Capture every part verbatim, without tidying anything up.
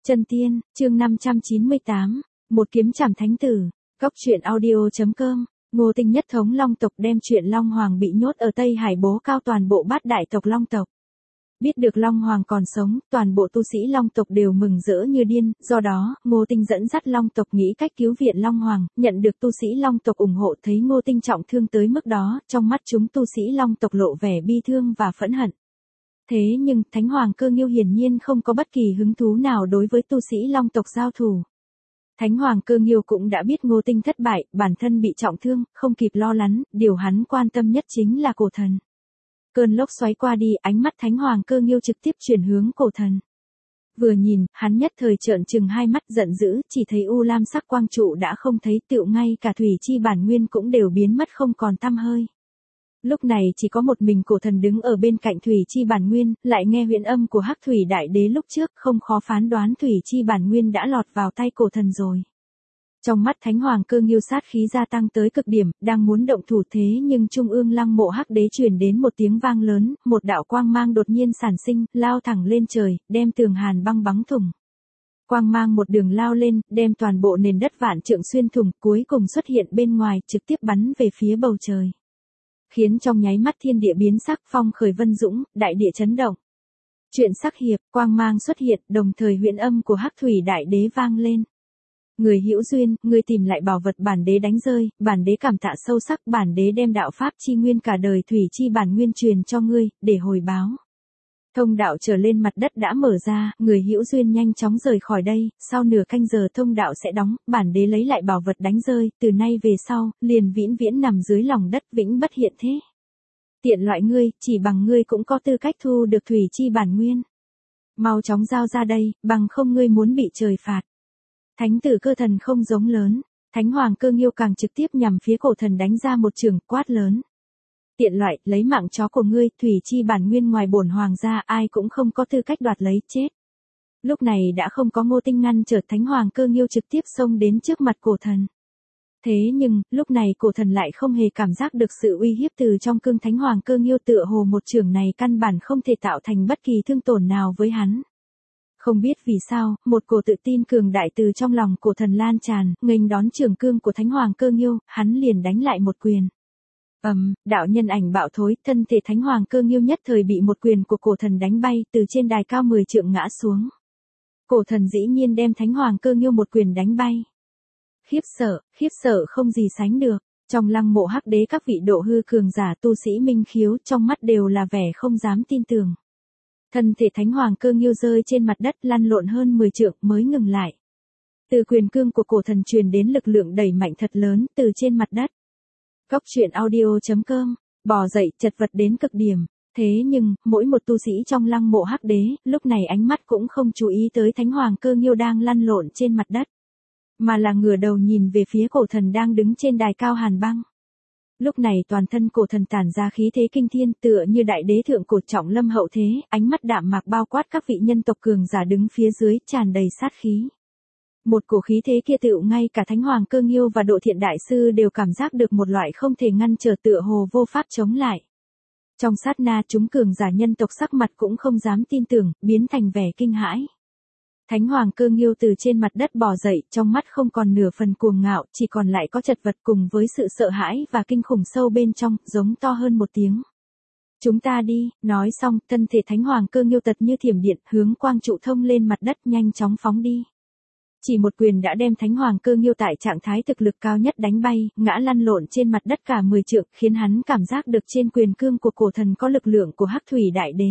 Chân tiên, chương năm trăm chín mươi tám, một kiếm trảm thánh tử, góc truyện audio.com, Ngô Tinh nhất thống Long tộc đem chuyện Long Hoàng bị nhốt ở Tây Hải bố cao toàn bộ bát đại tộc Long tộc. Biết được Long Hoàng còn sống, toàn bộ tu sĩ Long tộc đều mừng rỡ như điên, do đó, Ngô Tinh dẫn dắt Long tộc nghĩ cách cứu viện Long Hoàng, nhận được tu sĩ Long tộc ủng hộ. Thấy Ngô Tinh trọng thương tới mức đó, trong mắt chúng tu sĩ Long tộc lộ vẻ bi thương và phẫn hận. Thế nhưng, Thánh Hoàng Cơ Nghiêu hiển nhiên không có bất kỳ hứng thú nào đối với tu sĩ Long tộc giao thủ. Thánh Hoàng Cơ Nghiêu cũng đã biết Ngô Tinh thất bại, bản thân bị trọng thương, không kịp lo lắng, điều hắn quan tâm nhất chính là cổ thần. Cơn lốc xoáy qua đi, ánh mắt Thánh Hoàng Cơ Nghiêu trực tiếp chuyển hướng cổ thần. Vừa nhìn, hắn nhất thời trợn trừng hai mắt giận dữ, chỉ thấy u lam sắc quang trụ đã không thấy, tựu ngay cả thủy chi bản nguyên cũng đều biến mất không còn tăm hơi. Lúc này chỉ có một mình cổ thần đứng ở bên cạnh thủy chi bản nguyên, lại nghe huyễn âm của Hắc Thủy Đại Đế lúc trước, không khó phán đoán thủy chi bản nguyên đã lọt vào tay cổ thần rồi. Trong mắt Thánh Hoàng Cơ Nghiêu sát khí gia tăng tới cực điểm, đang muốn động thủ thế nhưng trung ương lăng mộ Hắc Đế truyền đến một tiếng vang lớn, một đạo quang mang đột nhiên sản sinh, lao thẳng lên trời, đem tường hàn băng bắn thủng. Quang mang một đường lao lên, đem toàn bộ nền đất vạn trượng xuyên thủng, cuối cùng xuất hiện bên ngoài, trực tiếp bắn về phía bầu trời. Khiến trong nháy mắt thiên địa biến sắc, phong khởi vân dũng, đại địa chấn động. Chuyện sắc hiệp, quang mang xuất hiện, đồng thời huyễn âm của Hắc Thủy Đại Đế vang lên. Người hữu duyên, người tìm lại bảo vật bản đế đánh rơi, bản đế cảm tạ sâu sắc, bản đế đem đạo pháp chi nguyên cả đời thủy chi bản nguyên truyền cho ngươi, để hồi báo. Thông đạo trở lên mặt đất đã mở ra, người hữu duyên nhanh chóng rời khỏi đây, sau nửa canh giờ thông đạo sẽ đóng, bản đế lấy lại bảo vật đánh rơi, từ nay về sau, liền vĩnh viễn nằm dưới lòng đất vĩnh bất hiện thế. Tiện loại ngươi, chỉ bằng ngươi cũng có tư cách thu được thủy chi bản nguyên. Mau chóng giao ra đây, bằng không ngươi muốn bị trời phạt. Thánh tử Cơ Thần không giống lớn, Thánh Hoàng Cơ Nghiêu càng trực tiếp nhằm phía cổ thần đánh ra một trường quát lớn. Tiện loại, lấy mạng chó của ngươi, thủy chi bản nguyên ngoài bổn hoàng gia, ai cũng không có tư cách đoạt lấy, chết. Lúc này đã không có Ngô Tinh ngăn trở, Thánh Hoàng Cơ Nghiêu trực tiếp xông đến trước mặt cổ thần. Thế nhưng, lúc này cổ thần lại không hề cảm giác được sự uy hiếp từ trong cương Thánh Hoàng Cơ Nghiêu, tựa hồ một trường này căn bản không thể tạo thành bất kỳ thương tổn nào với hắn. Không biết vì sao, một cổ tự tin cường đại từ trong lòng cổ thần lan tràn, nghênh đón trường cương của Thánh Hoàng Cơ Nghiêu, hắn liền đánh lại một quyền. Ầm, um, đạo nhân ảnh bạo thối, thân thể Thánh Hoàng Cơ Nghiêu nhất thời bị một quyền của cổ thần đánh bay, từ trên đài cao mười trượng ngã xuống. Cổ thần dĩ nhiên đem Thánh Hoàng Cơ Nghiêu một quyền đánh bay. Khiếp sợ, khiếp sợ không gì sánh được, trong lăng mộ Hắc Đế các vị độ hư cường giả tu sĩ minh khiếu, trong mắt đều là vẻ không dám tin tưởng. Thân thể Thánh Hoàng Cơ Nghiêu rơi trên mặt đất lăn lộn hơn mười trượng mới ngừng lại. Từ quyền cương của cổ thần truyền đến lực lượng đẩy mạnh thật lớn từ trên mặt đất. Góc truyện audio.com, bò dậy chật vật đến cực điểm. Thế nhưng, mỗi một tu sĩ trong lăng mộ Hắc Đế, lúc này ánh mắt cũng không chú ý tới Thánh Hoàng Cơ Nghiêu đang lăn lộn trên mặt đất. Mà là ngửa đầu nhìn về phía cổ thần đang đứng trên đài cao hàn băng. Lúc này toàn thân cổ thần tản ra khí thế kinh thiên, tựa như đại đế thượng cổ trọng lâm hậu thế, ánh mắt đạm mạc bao quát các vị nhân tộc cường giả đứng phía dưới, tràn đầy sát khí. Một cổ khí thế kia tựu ngay cả Thánh Hoàng Cơ Nghiêu và Độ Thiện Đại Sư đều cảm giác được một loại không thể ngăn trở, tựa hồ vô pháp chống lại. Trong sát na chúng cường giả nhân tộc sắc mặt cũng không dám tin tưởng, biến thành vẻ kinh hãi. Thánh Hoàng Cơ Nghiêu từ trên mặt đất bò dậy, trong mắt không còn nửa phần cuồng ngạo, chỉ còn lại có chật vật cùng với sự sợ hãi và kinh khủng sâu bên trong, giống to hơn một tiếng. Chúng ta đi, nói xong, thân thể Thánh Hoàng Cơ Nghiêu tật như thiểm điện, hướng quang trụ thông lên mặt đất nhanh chóng phóng đi. Chỉ một quyền đã đem Thánh Hoàng Cơ Nghiêu tại trạng thái thực lực cao nhất đánh bay, ngã lăn lộn trên mặt đất cả mười trượng, khiến hắn cảm giác được trên quyền cương của cổ thần có lực lượng của Hắc Thủy Đại Đế.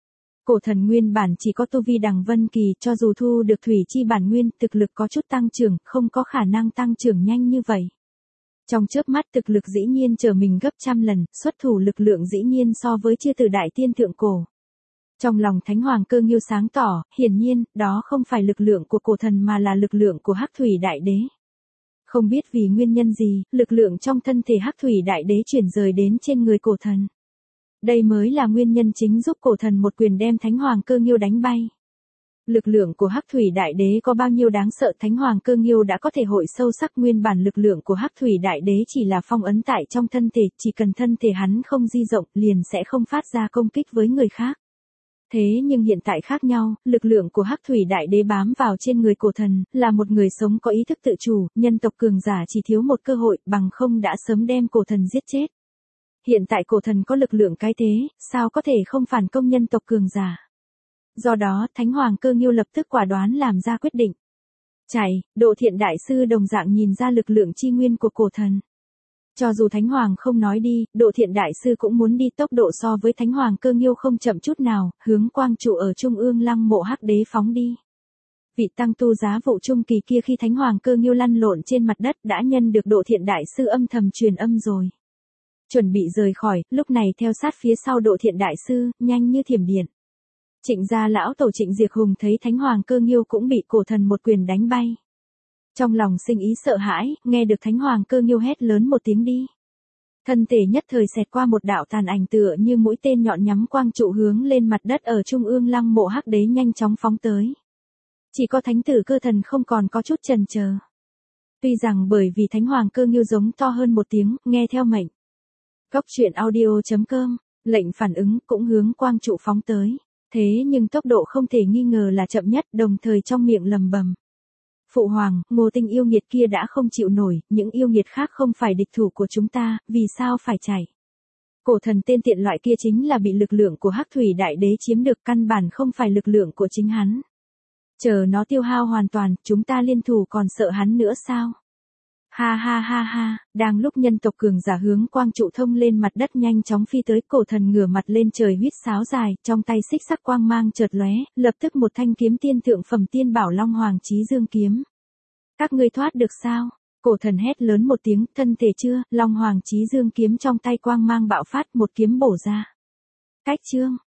Cổ thần nguyên bản chỉ có tu vi đằng vân kỳ, cho dù thu được thủy chi bản nguyên, thực lực có chút tăng trưởng, không có khả năng tăng trưởng nhanh như vậy. Trong chớp mắt thực lực dĩ nhiên trở mình gấp trăm lần, xuất thủ lực lượng dĩ nhiên so với chư tử đại tiên thượng cổ. Trong lòng Thánh Hoàng Cơ Nghiêu sáng tỏ, hiển nhiên, đó không phải lực lượng của cổ thần mà là lực lượng của Hắc Thủy Đại Đế. Không biết vì nguyên nhân gì, lực lượng trong thân thể Hắc Thủy Đại Đế chuyển rời đến trên người cổ thần. Đây mới là nguyên nhân chính giúp cổ thần một quyền đem Thánh Hoàng Cơ Nghiêu đánh bay. Lực lượng của Hắc Thủy Đại Đế có bao nhiêu đáng sợ, Thánh Hoàng Cơ Nghiêu đã có thể hội sâu sắc. Nguyên bản lực lượng của Hắc Thủy Đại Đế chỉ là phong ấn tại trong thân thể, chỉ cần thân thể hắn không di rộng, liền sẽ không phát ra công kích với người khác. Thế nhưng hiện tại khác nhau, lực lượng của Hắc Thủy Đại Đế bám vào trên người cổ thần, là một người sống có ý thức tự chủ, nhân tộc cường giả chỉ thiếu một cơ hội, bằng không đã sớm đem cổ thần giết chết. Hiện tại cổ thần có lực lượng cái thế, sao có thể không phản công nhân tộc cường giả. Do đó, Thánh Hoàng Cơ Nghiêu lập tức quả đoán làm ra quyết định. Chạy, Độ Thiện Đại Sư đồng dạng nhìn ra lực lượng chi nguyên của cổ thần. Cho dù Thánh Hoàng không nói đi, Độ Thiện Đại Sư cũng muốn đi, tốc độ so với Thánh Hoàng Cơ Nghiêu không chậm chút nào, hướng quang trụ ở trung ương lăng mộ Hắc Đế phóng đi. Vị tăng tu giá vụ trung kỳ kia khi Thánh Hoàng Cơ Nghiêu lăn lộn trên mặt đất đã nhân được Độ Thiện Đại Sư âm thầm truyền âm rồi. Chuẩn bị rời khỏi, lúc này theo sát phía sau Độ Thiện Đại Sư, nhanh như thiểm điện. Trịnh gia lão tổ Trịnh Diệt Hùng thấy Thánh Hoàng Cơ Nghiêu cũng bị cổ thần một quyền đánh bay. Trong lòng sinh ý sợ hãi, nghe được Thánh Hoàng Cơ Nghiêu hét lớn một tiếng đi. Thân thể nhất thời xẹt qua một đạo tàn ảnh tựa như mũi tên nhọn nhắm quang trụ hướng lên mặt đất ở trung ương lăng mộ Hắc Đế nhanh chóng phóng tới. Chỉ có Thánh tử Cơ Thần không còn có chút chần chờ. Tuy rằng bởi vì Thánh Hoàng Cơ Nghiêu giống to hơn một tiếng, nghe theo mệnh. Cốc truyện audio chấm com, lệnh phản ứng cũng hướng quang trụ phóng tới. Thế nhưng tốc độ không thể nghi ngờ là chậm nhất, đồng thời trong miệng lầm bầm. Phụ hoàng, Ngô Tinh yêu nghiệt kia đã không chịu nổi, những yêu nghiệt khác không phải địch thủ của chúng ta, vì sao phải chạy? Cổ thần tên tiện loại kia chính là bị lực lượng của Hắc Thủy Đại Đế chiếm được, căn bản không phải lực lượng của chính hắn. Chờ nó tiêu hao hoàn toàn, chúng ta liên thủ còn sợ hắn nữa sao? Ha ha ha ha, đang lúc nhân tộc cường giả hướng quang trụ thông lên mặt đất nhanh chóng phi tới, cổ thần ngửa mặt lên trời huýt sáo dài, trong tay xích sắc quang mang chợt lóe, lập tức một thanh kiếm tiên thượng phẩm tiên bảo Long Hoàng Chí Dương kiếm. Các ngươi thoát được sao? Cổ thần hét lớn một tiếng, thân thể chưa, Long Hoàng Chí Dương kiếm trong tay quang mang bạo phát, một kiếm bổ ra. Cách chương